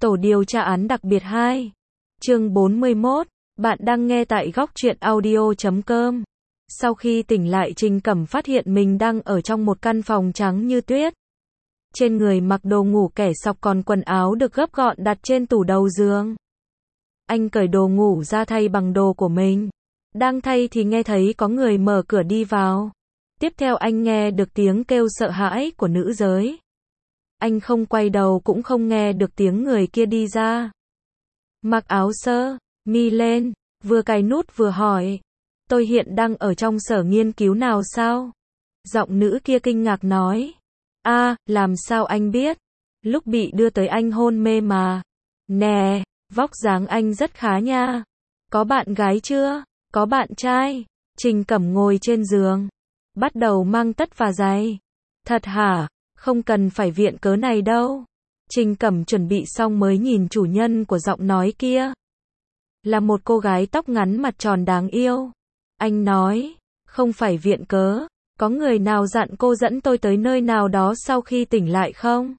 Tổ điều tra án đặc biệt 2. Chương 41. Bạn đang nghe tại góc truyện audio.com. Sau khi tỉnh lại, Trình Cẩm phát hiện mình đang ở trong một căn phòng trắng như tuyết. Trên người mặc đồ ngủ kẻ sọc, còn quần áo được gấp gọn đặt trên tủ đầu giường. Anh cởi đồ ngủ ra thay bằng đồ của mình. Đang thay thì nghe thấy có người mở cửa đi vào. Tiếp theo anh nghe được tiếng kêu sợ hãi của nữ giới. Anh không quay đầu cũng không nghe được tiếng người kia đi ra. Mặc áo sơ mi lên, vừa cài nút vừa hỏi. Tôi hiện đang ở trong sở nghiên cứu nào sao? Giọng nữ kia kinh ngạc nói. Làm sao anh biết? Lúc bị đưa tới anh hôn mê mà. Nè, vóc dáng anh rất khá nha. Có bạn gái chưa? Có bạn trai? Trình Cẩm ngồi trên giường, bắt đầu mang tất và giày. Thật hả? Không cần phải viện cớ này đâu. Trình Cẩm chuẩn bị xong mới nhìn chủ nhân của giọng nói kia. Là một cô gái tóc ngắn mặt tròn đáng yêu. Anh nói, không phải viện cớ. Có người nào dặn cô dẫn tôi tới nơi nào đó sau khi tỉnh lại không?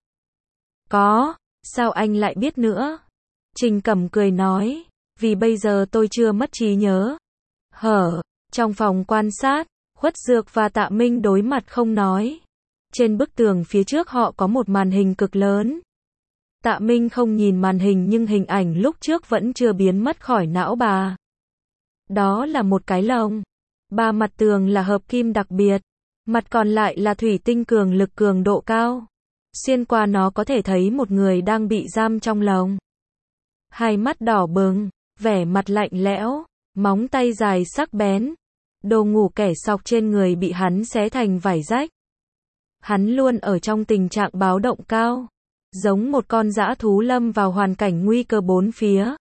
Có, sao anh lại biết nữa? Trình Cẩm cười nói, vì bây giờ tôi chưa mất trí nhớ. Trong phòng quan sát, Khuất Dược và Tạ Minh đối mặt không nói. Trên bức tường phía trước họ có một màn hình cực lớn. Tạ Minh không nhìn màn hình nhưng hình ảnh lúc trước vẫn chưa biến mất khỏi não bà. Đó là một cái lồng. Ba mặt tường là hợp kim đặc biệt. Mặt còn lại là thủy tinh cường lực cường độ cao. Xuyên qua nó có thể thấy một người đang bị giam trong lồng. Hai mắt đỏ bừng, vẻ mặt lạnh lẽo, móng tay dài sắc bén. Đồ ngủ kẻ sọc trên người bị hắn xé thành vải rách. Hắn luôn ở trong tình trạng báo động cao, giống một con dã thú lâm vào hoàn cảnh nguy cơ bốn phía.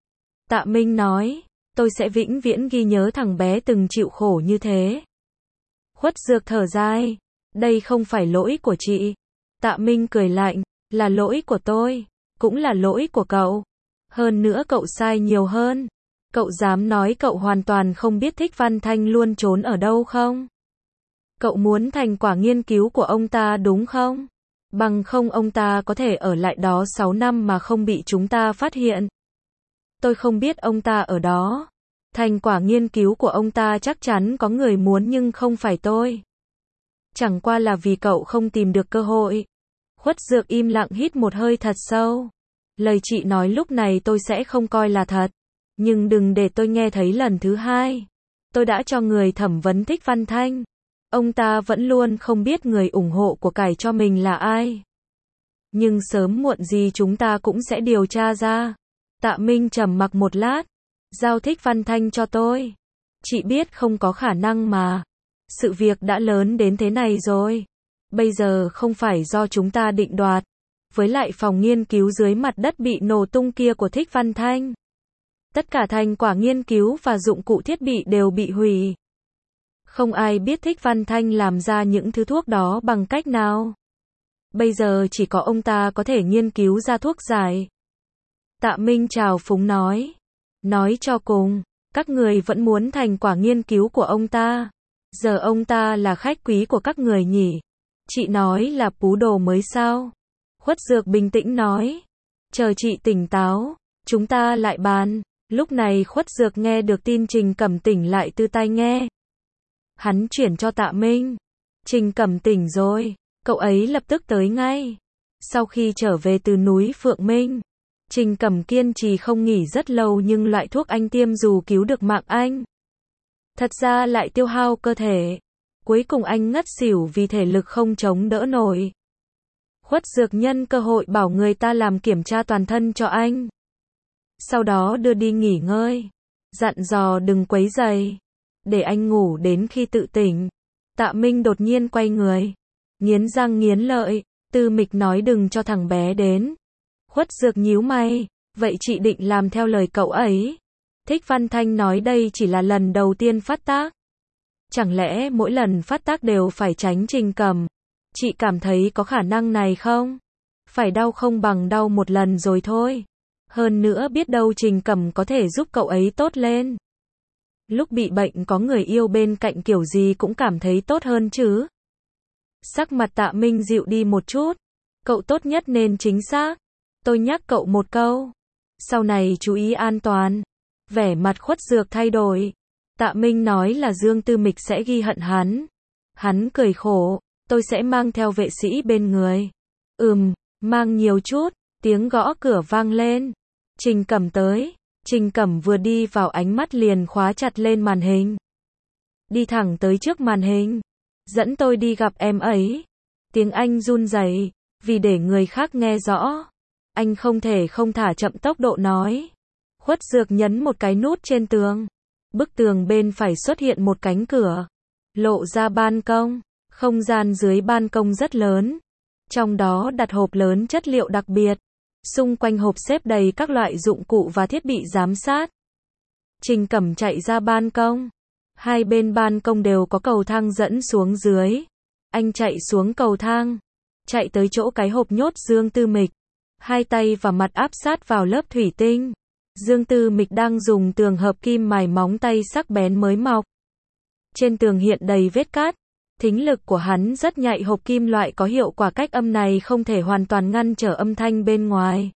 Tạ Minh nói, tôi sẽ vĩnh viễn ghi nhớ thằng bé từng chịu khổ như thế. Khuất Dược thở dài, đây không phải lỗi của chị. Tạ Minh cười lạnh, là lỗi của tôi, cũng là lỗi của cậu. Hơn nữa cậu sai nhiều hơn. Cậu dám nói cậu hoàn toàn không biết Thích Văn Thanh luôn trốn ở đâu không? Cậu muốn thành quả nghiên cứu của ông ta đúng không? Bằng không ông ta có thể ở lại đó 6 năm mà không bị chúng ta phát hiện. Tôi không biết ông ta ở đó. Thành quả nghiên cứu của ông ta chắc chắn có người muốn nhưng không phải tôi. Chẳng qua là vì cậu không tìm được cơ hội. Khuất Dược im lặng hít một hơi thật sâu. Lời chị nói lúc này tôi sẽ không coi là thật. Nhưng đừng để tôi nghe thấy lần thứ hai. Tôi đã cho người thẩm vấn Thích Văn Thanh. Ông ta vẫn luôn không biết người ủng hộ của cải cho mình là ai. Nhưng sớm muộn gì chúng ta cũng sẽ điều tra ra. Tạ Minh trầm mặc một lát. Giao Thích Văn Thanh cho tôi. Chị biết không có khả năng mà. Sự việc đã lớn đến thế này rồi. Bây giờ không phải do chúng ta định đoạt. Với lại phòng nghiên cứu dưới mặt đất bị nổ tung kia của Thích Văn Thanh. Tất cả thành quả nghiên cứu và dụng cụ thiết bị đều bị hủy. Không ai biết Thích Văn Thanh làm ra những thứ thuốc đó bằng cách nào. Bây giờ chỉ có ông ta có thể nghiên cứu ra thuốc giải. Tạ Minh trào phúng nói. Nói cho cùng, các người vẫn muốn thành quả nghiên cứu của ông ta. Giờ ông ta là khách quý của các người nhỉ? Chị nói là pú đồ mới sao? Khuất Dược bình tĩnh nói. Chờ chị tỉnh táo, chúng ta lại bàn. Lúc này Khuất Dược nghe được tin Trình Cẩm tỉnh lại từ tai nghe. Hắn chuyển cho Tạ Minh. Trình Cẩm tỉnh rồi, cậu ấy lập tức tới ngay. Sau khi trở về từ núi Phượng Minh, Trình Cẩm kiên trì không nghỉ rất lâu nhưng loại thuốc anh tiêm dù cứu được mạng anh, thật ra lại tiêu hao cơ thể. Cuối cùng anh ngất xỉu vì thể lực không chống đỡ nổi. Khuất Dược nhân cơ hội bảo người ta làm kiểm tra toàn thân cho anh. Sau đó đưa đi nghỉ ngơi. Dặn dò đừng quấy rầy. Để anh ngủ đến khi tự tỉnh. Tạ Minh đột nhiên quay người. Nghiến răng nghiến lợi. Tư Mịch nói đừng cho thằng bé đến. Khuất Dược nhíu mày. Vậy chị định làm theo lời cậu ấy? Thích Văn Thanh nói đây chỉ là lần đầu tiên phát tác. Chẳng lẽ mỗi lần phát tác đều phải tránh Trình Cẩm? Chị cảm thấy có khả năng này không? Phải đau không bằng đau một lần rồi thôi. Hơn nữa biết đâu Trình Cẩm có thể giúp cậu ấy tốt lên. Lúc bị bệnh có người yêu bên cạnh kiểu gì cũng cảm thấy tốt hơn chứ. Sắc mặt Tạ Minh dịu đi một chút. Cậu tốt nhất nên chính xác. Tôi nhắc cậu một câu. Sau này chú ý an toàn. Vẻ mặt Khuất Dược thay đổi. Tạ Minh nói là Dương Tư Mịch sẽ ghi hận hắn. Hắn cười khổ. Tôi sẽ mang theo vệ sĩ bên người. Mang nhiều chút. Tiếng gõ cửa vang lên. Trình Cẩm tới. Trình Cẩm vừa đi vào ánh mắt liền khóa chặt lên màn hình. Đi thẳng tới trước màn hình. Dẫn tôi đi gặp em ấy. Tiếng Anh run rẩy, vì để người khác nghe rõ. Anh không thể không thả chậm tốc độ nói. Khuất Dược nhấn một cái nút trên tường. Bức tường bên phải xuất hiện một cánh cửa. Lộ ra ban công. Không gian dưới ban công rất lớn. Trong đó đặt hộp lớn chất liệu đặc biệt. Xung quanh hộp xếp đầy các loại dụng cụ và thiết bị giám sát. Trình Cẩm chạy ra ban công. Hai bên ban công đều có cầu thang dẫn xuống dưới. Anh chạy xuống cầu thang. Chạy tới chỗ cái hộp nhốt Dương Tư Mịch. Hai tay và mặt áp sát vào lớp thủy tinh. Dương Tư Mịch đang dùng tường hợp kim mài móng tay sắc bén mới mọc. Trên tường hiện đầy vết cát. Thính lực của hắn rất nhạy, hộp kim loại có hiệu quả cách âm này không thể hoàn toàn ngăn trở âm thanh bên ngoài.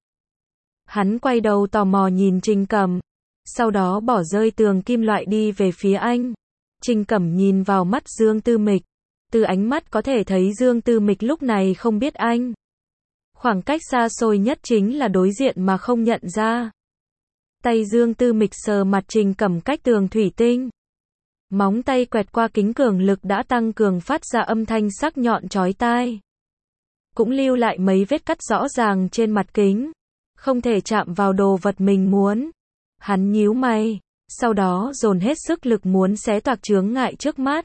Hắn quay đầu tò mò nhìn Trình Cẩm. Sau đó bỏ rơi tường kim loại đi về phía anh. Trình Cẩm nhìn vào mắt Dương Tư Mịch. Từ ánh mắt có thể thấy Dương Tư Mịch lúc này không biết anh. Khoảng cách xa xôi nhất chính là đối diện mà không nhận ra. Tay Dương Tư Mịch sờ mặt Trình Cẩm cách tường thủy tinh. Móng tay quẹt qua kính cường lực đã tăng cường phát ra âm thanh sắc nhọn chói tai. Cũng lưu lại mấy vết cắt rõ ràng trên mặt kính. Không thể chạm vào đồ vật mình muốn. Hắn nhíu mày. Sau đó dồn hết sức lực muốn xé toạc chướng ngại trước mắt.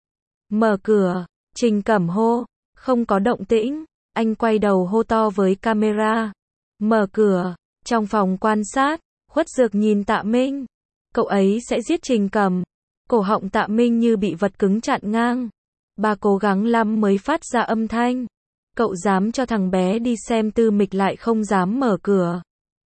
Mở cửa. Trình Cẩm hô. Không có động tĩnh. Anh quay đầu hô to với camera. Mở cửa. Trong phòng quan sát. Khuất Dược nhìn Tạ Minh. Cậu ấy sẽ giết Trình Cẩm. Cổ họng Tạ Minh như bị vật cứng chặn ngang. Bà cố gắng lắm mới phát ra âm thanh. Cậu dám cho thằng bé đi xem Tư Mịch lại không dám mở cửa.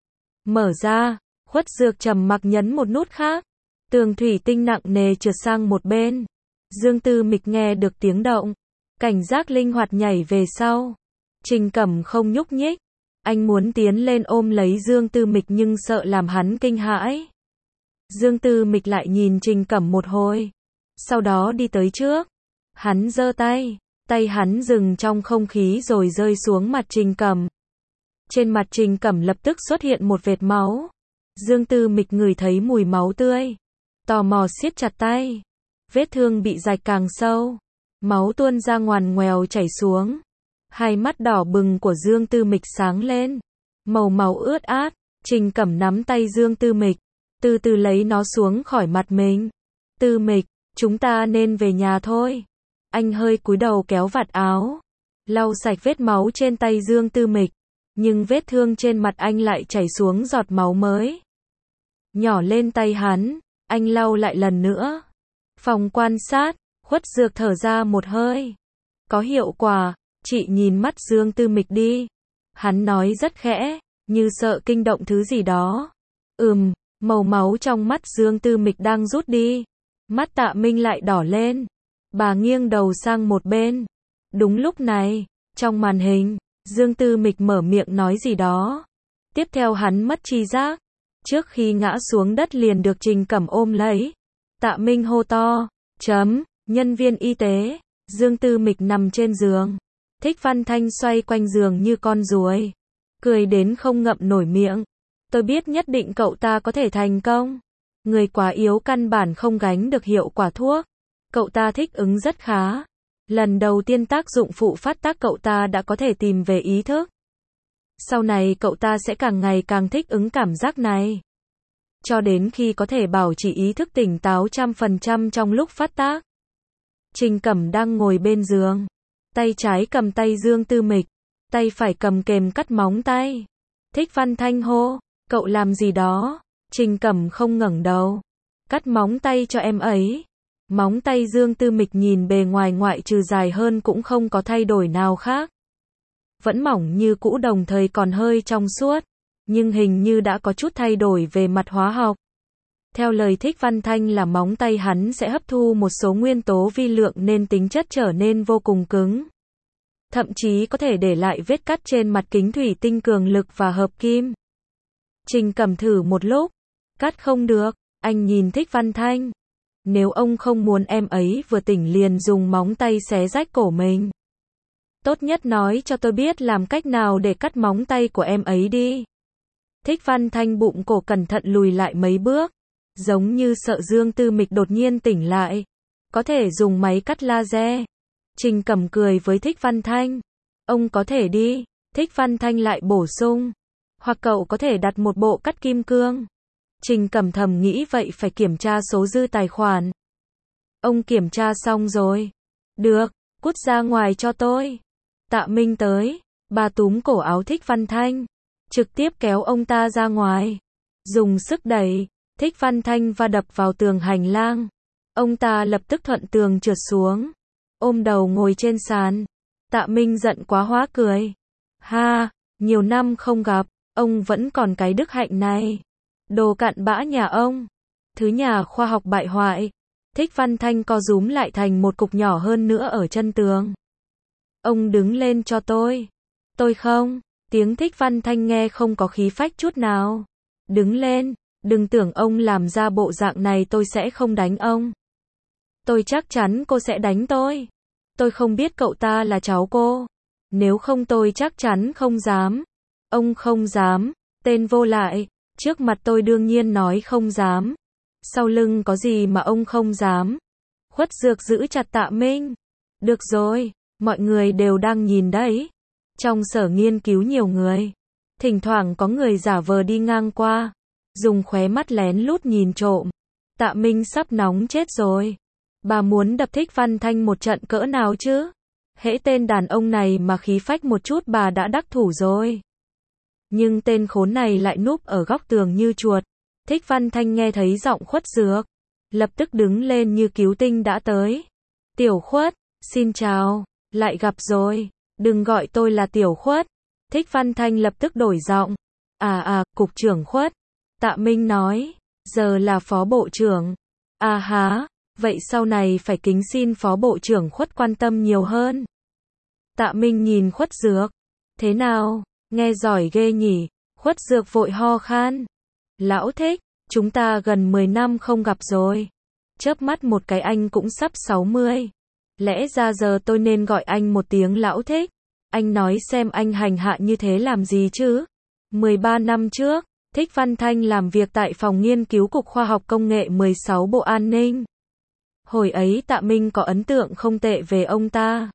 Mở ra. Khuất Dược trầm mặc nhấn một nút khác. Tường thủy tinh nặng nề trượt sang một bên. Dương Tư Mịch nghe được tiếng động. Cảnh giác linh hoạt nhảy về sau. Trình Cẩm không nhúc nhích. Anh muốn tiến lên ôm lấy Dương Tư Mịch nhưng sợ làm hắn kinh hãi. Dương Tư Mịch lại nhìn Trình Cẩm một hồi. Sau đó đi tới trước. Hắn giơ tay. Tay hắn dừng trong không khí rồi rơi xuống mặt Trình Cẩm. Trên mặt Trình Cẩm lập tức xuất hiện một vệt máu. Dương Tư Mịch ngửi thấy mùi máu tươi. Tò mò siết chặt tay. Vết thương bị rạch càng sâu. Máu tuôn ra ngoằn ngoèo chảy xuống. Hai mắt đỏ bừng của Dương Tư Mịch sáng lên. Màu máu ướt át. Trình Cẩm nắm tay Dương Tư Mịch. Từ từ lấy nó xuống khỏi mặt mình. Tư Mịch, chúng ta nên về nhà thôi. Anh hơi cúi đầu kéo vạt áo. Lau sạch vết máu trên tay Dương Tư Mịch. Nhưng vết thương trên mặt anh lại chảy xuống giọt máu mới. Nhỏ lên tay hắn. Anh lau lại lần nữa. Phòng quan sát. Khuất Dược thở ra một hơi. Có hiệu quả. Chị nhìn mắt Dương Tư Mịch đi. Hắn nói rất khẽ. Như sợ kinh động thứ gì đó. Màu máu trong mắt Dương Tư Mịch đang rút đi. Mắt Tạ Minh lại đỏ lên. Bà nghiêng đầu sang một bên. Đúng lúc này, trong màn hình, Dương Tư Mịch mở miệng nói gì đó. Tiếp theo hắn mất tri giác. Trước khi ngã xuống đất liền được Trình Cẩm ôm lấy. Tạ Minh hô to. Nhân viên y tế. Dương Tư Mịch nằm trên giường. Thích Văn Thanh xoay quanh giường như con ruồi. Cười đến không ngậm nổi miệng. Tôi biết nhất định cậu ta có thể thành công. Người quá yếu căn bản không gánh được hiệu quả thuốc. Cậu ta thích ứng rất khá. Lần đầu tiên tác dụng phụ phát tác cậu ta đã có thể tìm về ý thức. Sau này cậu ta sẽ càng ngày càng thích ứng cảm giác này. Cho đến khi có thể bảo trì ý thức tỉnh táo 100% trong lúc phát tác. Trình Cẩm đang ngồi bên giường. Tay trái cầm tay Dương Tư Mịch. Tay phải cầm kềm cắt móng tay. Thích Văn Thanh hô. Cậu làm gì đó? Trình Cẩm không ngẩng đầu. Cắt móng tay cho em ấy. Móng tay Dương Tư Mịch nhìn bề ngoài ngoại trừ dài hơn cũng không có thay đổi nào khác. Vẫn mỏng như cũ đồng thời còn hơi trong suốt. Nhưng hình như đã có chút thay đổi về mặt hóa học. Theo lời Thích Văn Thanh là móng tay hắn sẽ hấp thu một số nguyên tố vi lượng nên tính chất trở nên vô cùng cứng. thậm chí có thể để lại vết cắt trên mặt kính thủy tinh cường lực và hợp kim. Trình Cẩm thử một lúc, cắt không được, anh nhìn Thích Văn Thanh. Nếu ông không muốn em ấy vừa tỉnh liền dùng móng tay xé rách cổ mình, tốt nhất nói cho tôi biết làm cách nào để cắt móng tay của em ấy đi. Thích Văn Thanh bụng cổ cẩn thận lùi lại mấy bước, giống như sợ Dương Tư Mịch đột nhiên tỉnh lại. Có thể dùng máy cắt laser. Trình Cẩm cười với Thích Văn Thanh. Ông có thể đi. Thích Văn Thanh lại bổ sung. Hoặc cậu có thể đặt một bộ cắt kim cương. Trình Cẩm thầm nghĩ vậy phải kiểm tra số dư tài khoản. Ông kiểm tra xong rồi. Được, cút ra ngoài cho tôi. Tạ Minh tới. Bà túm cổ áo Thích Văn Thanh, trực tiếp kéo ông ta ra ngoài. Dùng sức đẩy, Thích Văn Thanh va đập vào tường hành lang. Ông ta lập tức thuận tường trượt xuống, ôm đầu ngồi trên sàn. Tạ Minh giận quá hóa cười. Ha, nhiều năm không gặp, ông vẫn còn cái đức hạnh này. Đồ cặn bã nhà ông. Thứ nhà khoa học bại hoại. Thích Văn Thanh co rúm lại thành một cục nhỏ hơn nữa ở chân tường. Ông đứng lên cho tôi. Tôi không. Tiếng Thích Văn Thanh nghe không có khí phách chút nào. Đứng lên, đừng tưởng ông làm ra bộ dạng này tôi sẽ không đánh ông. Tôi chắc chắn cô sẽ đánh tôi. Tôi không biết cậu ta là cháu cô. Nếu không tôi chắc chắn không dám. Ông không dám, tên vô lại. Trước mặt tôi đương nhiên nói không dám. Sau lưng có gì mà ông không dám. Khuất Dược giữ chặt Tạ Minh. Được rồi, mọi người đều đang nhìn đấy. Trong sở nghiên cứu nhiều người. Thỉnh thoảng có người giả vờ đi ngang qua, dùng khóe mắt lén lút nhìn trộm. Tạ Minh sắp nóng chết rồi. Bà muốn đập Thích Văn Thanh một trận cỡ nào chứ? Hễ tên đàn ông này mà khí phách một chút bà đã đắc thủ rồi. Nhưng tên khốn này lại núp ở góc tường như chuột. Thích Văn Thanh nghe thấy giọng Khuất Dược, lập tức đứng lên như cứu tinh đã tới. Tiểu Khuất, xin chào, lại gặp rồi. Đừng gọi tôi là Tiểu Khuất. Thích Văn Thanh lập tức đổi giọng. Cục trưởng Khuất. Tạ Minh nói, giờ là phó bộ trưởng. Há, vậy sau này phải kính xin phó bộ trưởng Khuất quan tâm nhiều hơn. Tạ Minh nhìn Khuất Dược. Thế nào, nghe giỏi ghê nhỉ? Khuất Dược vội ho khan. Lão Thích, chúng ta gần 10 năm không gặp rồi. Chớp mắt một cái anh cũng sắp 60. Lẽ ra giờ tôi nên gọi anh một tiếng Lão Thích. Anh nói xem anh hành hạ như thế làm gì chứ? 13 năm trước, Thích Văn Thanh làm việc tại phòng nghiên cứu Cục Khoa học Công nghệ 16 Bộ An ninh. Hồi ấy Tạ Minh có ấn tượng không tệ về ông ta.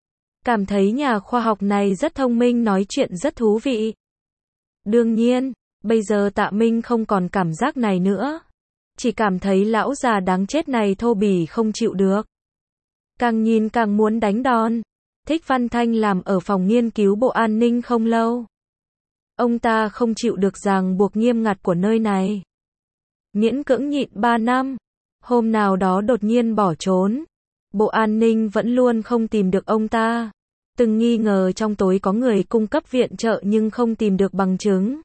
Cảm thấy nhà khoa học này rất thông minh, nói chuyện rất thú vị. Đương nhiên, bây giờ Tạ Minh không còn cảm giác này nữa. Chỉ cảm thấy lão già đáng chết này thô bỉ không chịu được. Càng nhìn càng muốn đánh đòn. Thích Văn Thanh làm ở phòng nghiên cứu Bộ An ninh không lâu. Ông ta không chịu được ràng buộc nghiêm ngặt của nơi này. Miễn cưỡng nhịn 3 năm. Hôm nào đó đột nhiên bỏ trốn. Bộ An ninh vẫn luôn không tìm được ông ta. Từng nghi ngờ trong tối có người cung cấp viện trợ nhưng không tìm được bằng chứng.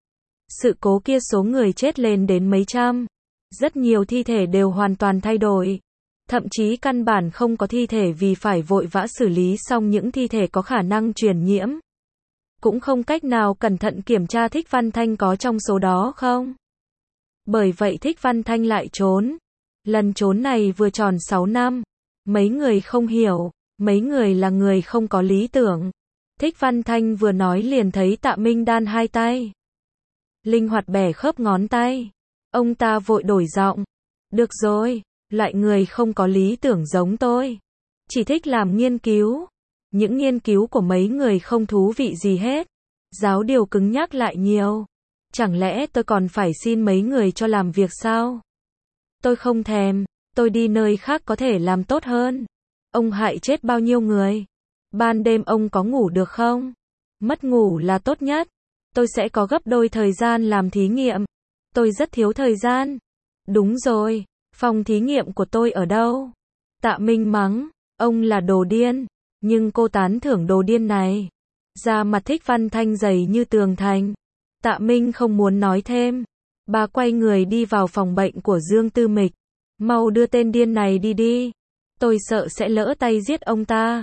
Sự cố kia số người chết lên đến mấy trăm. Rất nhiều thi thể đều hoàn toàn thay đổi. Thậm chí căn bản không có thi thể vì phải vội vã xử lý xong những thi thể có khả năng truyền nhiễm. Cũng không cách nào cẩn thận kiểm tra Thích Văn Thanh có trong số đó không. Bởi vậy Thích Văn Thanh lại trốn. Lần trốn này vừa tròn 6 năm. Mấy người không hiểu, mấy người là người không có lý tưởng. Thích Văn Thanh vừa nói liền thấy Tạ Minh đan hai tay. Linh hoạt bẻ khớp ngón tay. Ông ta vội đổi giọng. Được rồi, loại người không có lý tưởng giống tôi. Chỉ thích làm nghiên cứu. Những nghiên cứu của mấy người không thú vị gì hết. Giáo điều cứng nhắc lại nhiều. Chẳng lẽ tôi còn phải xin mấy người cho làm việc sao? Tôi không thèm, tôi đi nơi khác có thể làm tốt hơn. Ông hại chết bao nhiêu người? Ban đêm ông có ngủ được không? Mất ngủ là tốt nhất. Tôi sẽ có gấp đôi thời gian làm thí nghiệm. Tôi rất thiếu thời gian. Đúng rồi, phòng thí nghiệm của tôi ở đâu? Tạ Minh mắng, ông là đồ điên. Nhưng cô tán thưởng đồ điên này. Da mặt Thích Văn Thanh dày như tường thành. Tạ Minh không muốn nói thêm. Bà quay người đi vào phòng bệnh của Dương Tư Mịch. Mau đưa tên điên này đi đi. Tôi sợ sẽ lỡ tay giết ông ta.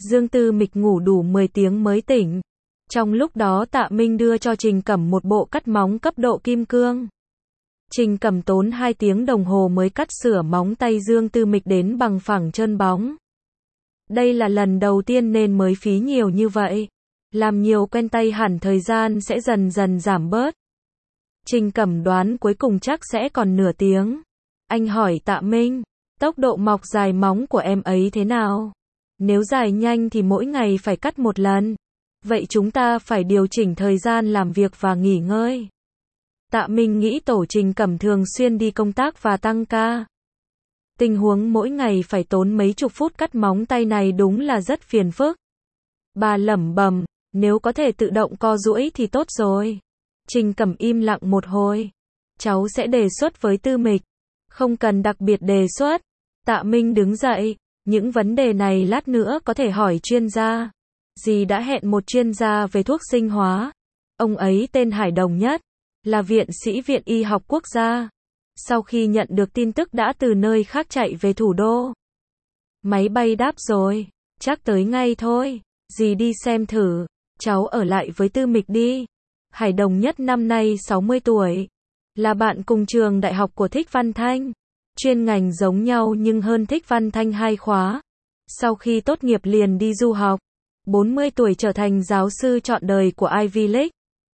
Dương Tư Mịch ngủ đủ 10 tiếng mới tỉnh. Trong lúc đó Tạ Minh đưa cho Trình Cẩm một bộ cắt móng cấp độ kim cương. Trình Cẩm tốn 2 tiếng đồng hồ mới cắt sửa móng tay Dương Tư Mịch đến bằng phẳng trơn bóng. Đây là lần đầu tiên nên mới phí nhiều như vậy. Làm nhiều quen tay hẳn thời gian sẽ dần dần giảm bớt. Trình Cẩm đoán cuối cùng chắc sẽ còn nửa tiếng. Anh hỏi Tạ Minh, tốc độ mọc dài móng của em ấy thế nào? Nếu dài nhanh thì mỗi ngày phải cắt một lần. Vậy chúng ta phải điều chỉnh thời gian làm việc và nghỉ ngơi. Tạ Minh nghĩ tổ Trình Cẩm thường xuyên đi công tác và tăng ca. Tình huống mỗi ngày phải tốn mấy chục phút cắt móng tay này đúng là rất phiền phức. Bà lẩm bẩm, nếu có thể tự động co duỗi thì tốt rồi. Trình Cẩm im lặng một hồi. Cháu sẽ đề xuất với Tư Mịch. Không cần đặc biệt đề xuất. Tạ Minh đứng dậy. Những vấn đề này lát nữa có thể hỏi chuyên gia. Dì đã hẹn một chuyên gia về thuốc sinh hóa. Ông ấy tên Hải Đồng Nhất, là viện sĩ Viện Y học Quốc gia. Sau khi nhận được tin tức đã từ nơi khác chạy về thủ đô. Máy bay đáp rồi, chắc tới ngay thôi. Dì đi xem thử, cháu ở lại với Tư Mịch đi. Hải Đồng Nhất năm nay 60 tuổi, là bạn cùng trường đại học của Thích Văn Thanh. Chuyên ngành giống nhau nhưng hơn Thích Văn Thanh 2 khóa. Sau khi tốt nghiệp liền đi du học. 40 tuổi trở thành giáo sư trọn đời của Ivy League.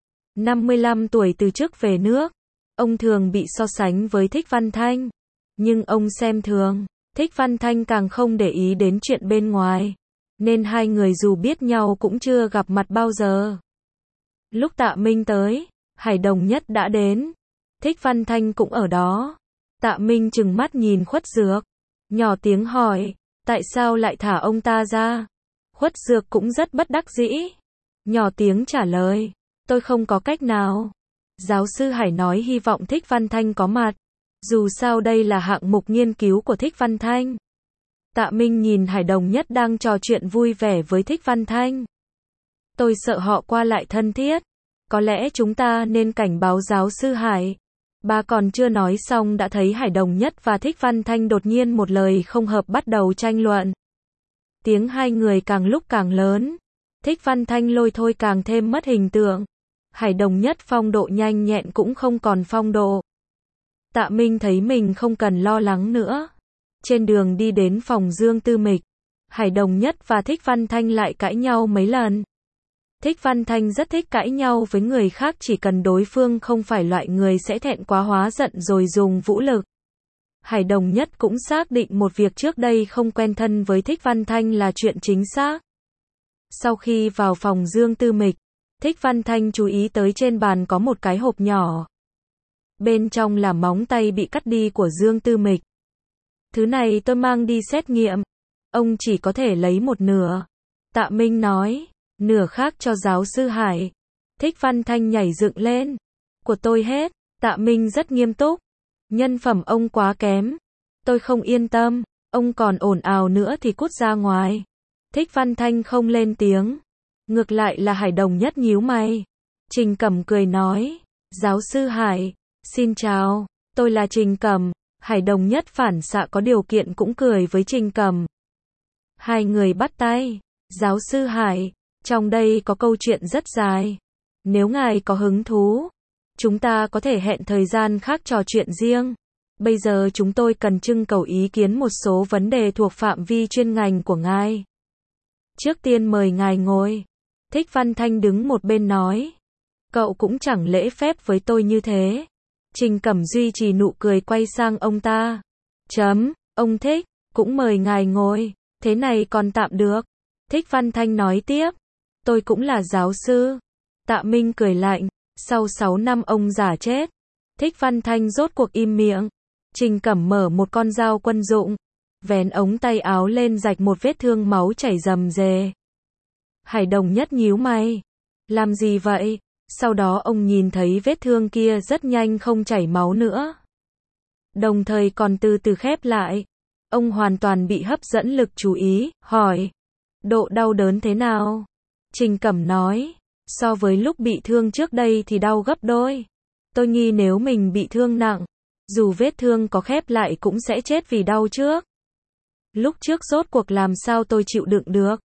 55 tuổi từ chức về nước. Ông thường bị so sánh với Thích Văn Thanh. Nhưng ông xem thường. Thích Văn Thanh càng không để ý đến chuyện bên ngoài. Nên hai người dù biết nhau cũng chưa gặp mặt bao giờ. Lúc Tạ Minh tới, Hải Đồng Nhất đã đến. Thích Văn Thanh cũng ở đó. Tạ Minh trừng mắt nhìn Khuất Dược. Nhỏ tiếng hỏi, tại sao lại thả ông ta ra? Khuất Dược cũng rất bất đắc dĩ. Nhỏ tiếng trả lời, tôi không có cách nào. Giáo sư Hải nói hy vọng Thích Văn Thanh có mặt. Dù sao đây là hạng mục nghiên cứu của Thích Văn Thanh. Tạ Minh nhìn Hải Đồng Nhất đang trò chuyện vui vẻ với Thích Văn Thanh. Tôi sợ họ qua lại thân thiết. Có lẽ chúng ta nên cảnh báo giáo sư Hải. Bà còn chưa nói xong đã thấy Hải Đồng Nhất và Thích Văn Thanh đột nhiên một lời không hợp bắt đầu tranh luận. Tiếng hai người càng lúc càng lớn. Thích Văn Thanh lôi thôi càng thêm mất hình tượng. Hải Đồng Nhất phong độ nhanh nhẹn cũng không còn phong độ. Tạ Minh thấy mình không cần lo lắng nữa. Trên đường đi đến phòng Dương Tư Mịch, Hải Đồng Nhất và Thích Văn Thanh lại cãi nhau mấy lần. Thích Văn Thanh rất thích cãi nhau với người khác chỉ cần đối phương không phải loại người sẽ thẹn quá hóa giận rồi dùng vũ lực. Hải Đồng Nhất cũng xác định một việc trước đây không quen thân với Thích Văn Thanh là chuyện chính xác. Sau khi vào phòng Dương Tư Mịch, Thích Văn Thanh chú ý tới trên bàn có một cái hộp nhỏ. Bên trong là móng tay bị cắt đi của Dương Tư Mịch. Thứ này tôi mang đi xét nghiệm. Ông chỉ có thể lấy một nửa. Tạ Minh nói, nửa khác cho giáo sư Hải. Thích Văn Thanh nhảy dựng lên. Của tôi hết. Tạ Minh rất nghiêm túc. Nhân phẩm ông quá kém. Tôi không yên tâm. Ông còn ồn ào nữa thì cút ra ngoài. Thích Văn Thanh không lên tiếng. Ngược lại là Hải Đồng Nhất nhíu mày. Trình Cẩm cười nói, giáo sư Hải, xin chào, tôi là Trình Cẩm. Hải Đồng Nhất phản xạ có điều kiện cũng cười với Trình Cẩm. Hai người bắt tay. Giáo sư Hải, trong đây có câu chuyện rất dài. Nếu ngài có hứng thú, chúng ta có thể hẹn thời gian khác trò chuyện riêng. Bây giờ chúng tôi cần trưng cầu ý kiến một số vấn đề thuộc phạm vi chuyên ngành của ngài. Trước tiên mời ngài ngồi. Thích Văn Thanh đứng một bên nói. Cậu cũng chẳng lễ phép với tôi như thế. Trình Cẩm duy trì nụ cười quay sang ông ta. Ông Thích, cũng mời ngài ngồi. Thế này còn tạm được. Thích Văn Thanh nói tiếp. Tôi cũng là giáo sư. Tạ Minh cười lạnh. Sau 6 năm ông già chết. Thích Văn Thanh rốt cuộc im miệng. Trình Cẩm mở một con dao quân dụng. Vén ống tay áo lên rạch một vết thương máu chảy rầm rề. Hải Đồng Nhất nhíu mày. Làm gì vậy? Sau đó ông nhìn thấy vết thương kia rất nhanh không chảy máu nữa. Đồng thời còn từ từ khép lại. Ông hoàn toàn bị hấp dẫn lực chú ý, hỏi. Độ đau đớn thế nào? Trình Cẩm nói. So với lúc bị thương trước đây thì đau gấp đôi. Tôi nghi nếu mình bị thương nặng, dù vết thương có khép lại cũng sẽ chết vì đau trước. Lúc trước rốt cuộc làm sao tôi chịu đựng được.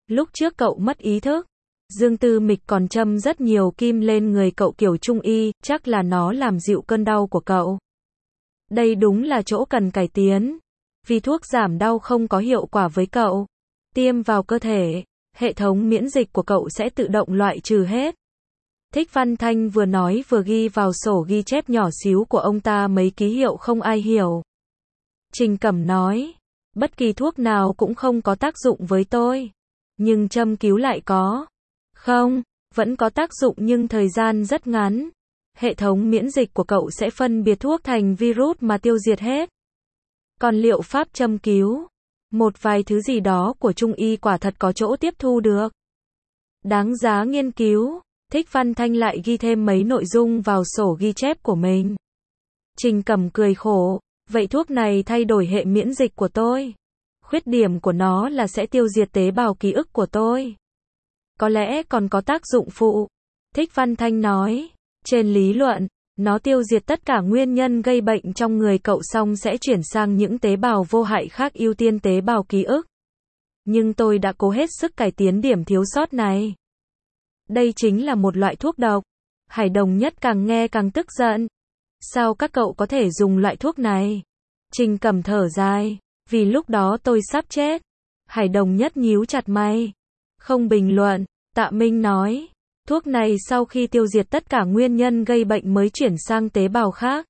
Lúc trước cậu mất ý thức, Dương Tư Mịch còn châm rất nhiều kim lên người cậu kiểu trung y, chắc là nó làm dịu cơn đau của cậu. Đây đúng là chỗ cần cải tiến. Vì thuốc giảm đau không có hiệu quả với cậu. Tiêm vào cơ thể, hệ thống miễn dịch của cậu sẽ tự động loại trừ hết. Thích Văn Thanh vừa nói vừa ghi vào sổ ghi chép nhỏ xíu của ông ta mấy ký hiệu không ai hiểu. Trình Cẩm nói, bất kỳ thuốc nào cũng không có tác dụng với tôi. Nhưng châm cứu lại có. Không, vẫn có tác dụng nhưng thời gian rất ngắn. Hệ thống miễn dịch của cậu sẽ phân biệt thuốc thành virus mà tiêu diệt hết. Còn liệu pháp châm cứu, một vài thứ gì đó của trung y quả thật có chỗ tiếp thu được. Đáng giá nghiên cứu. Thích Văn Thanh lại ghi thêm mấy nội dung vào sổ ghi chép của mình. Trình Cẩm cười khổ, vậy thuốc này thay đổi hệ miễn dịch của tôi. Khuyết điểm của nó là sẽ tiêu diệt tế bào ký ức của tôi. Có lẽ còn có tác dụng phụ. Thích Văn Thanh nói, trên lý luận, nó tiêu diệt tất cả nguyên nhân gây bệnh trong người cậu xong sẽ chuyển sang những tế bào vô hại khác ưu tiên tế bào ký ức. Nhưng tôi đã cố hết sức cải tiến điểm thiếu sót này. Đây chính là một loại thuốc độc. Hải Đồng Nhất càng nghe càng tức giận. Sao các cậu có thể dùng loại thuốc này? Trình Cẩm thở dài, vì lúc đó tôi sắp chết. Hải Đồng Nhất nhíu chặt mày. Không bình luận, Tạ Minh nói, thuốc này sau khi tiêu diệt tất cả nguyên nhân gây bệnh mới chuyển sang tế bào khác.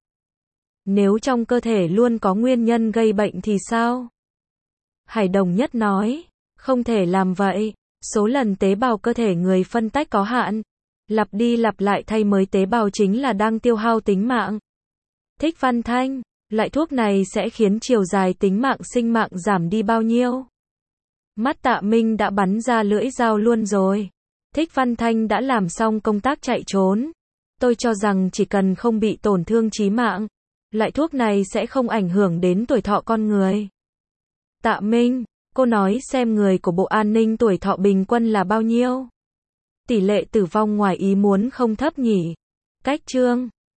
Nếu trong cơ thể luôn có nguyên nhân gây bệnh thì sao? Hải Đồng Nhất nói, không thể làm vậy. Số lần tế bào cơ thể người phân tách có hạn. Lặp đi lặp lại thay mới tế bào chính là đang tiêu hao tính mạng. Thích Văn Thanh, loại thuốc này sẽ khiến chiều dài tính mạng sinh mạng giảm đi bao nhiêu? Mắt Tạ Minh đã bắn ra lưỡi dao luôn rồi. Thích Văn Thanh đã làm xong công tác chạy trốn. Tôi cho rằng chỉ cần không bị tổn thương chí mạng, loại thuốc này sẽ không ảnh hưởng đến tuổi thọ con người. Tạ Minh, cô nói xem người của Bộ An ninh tuổi thọ bình quân là bao nhiêu? Tỷ lệ tử vong ngoài ý muốn không thấp nhỉ? Cách chương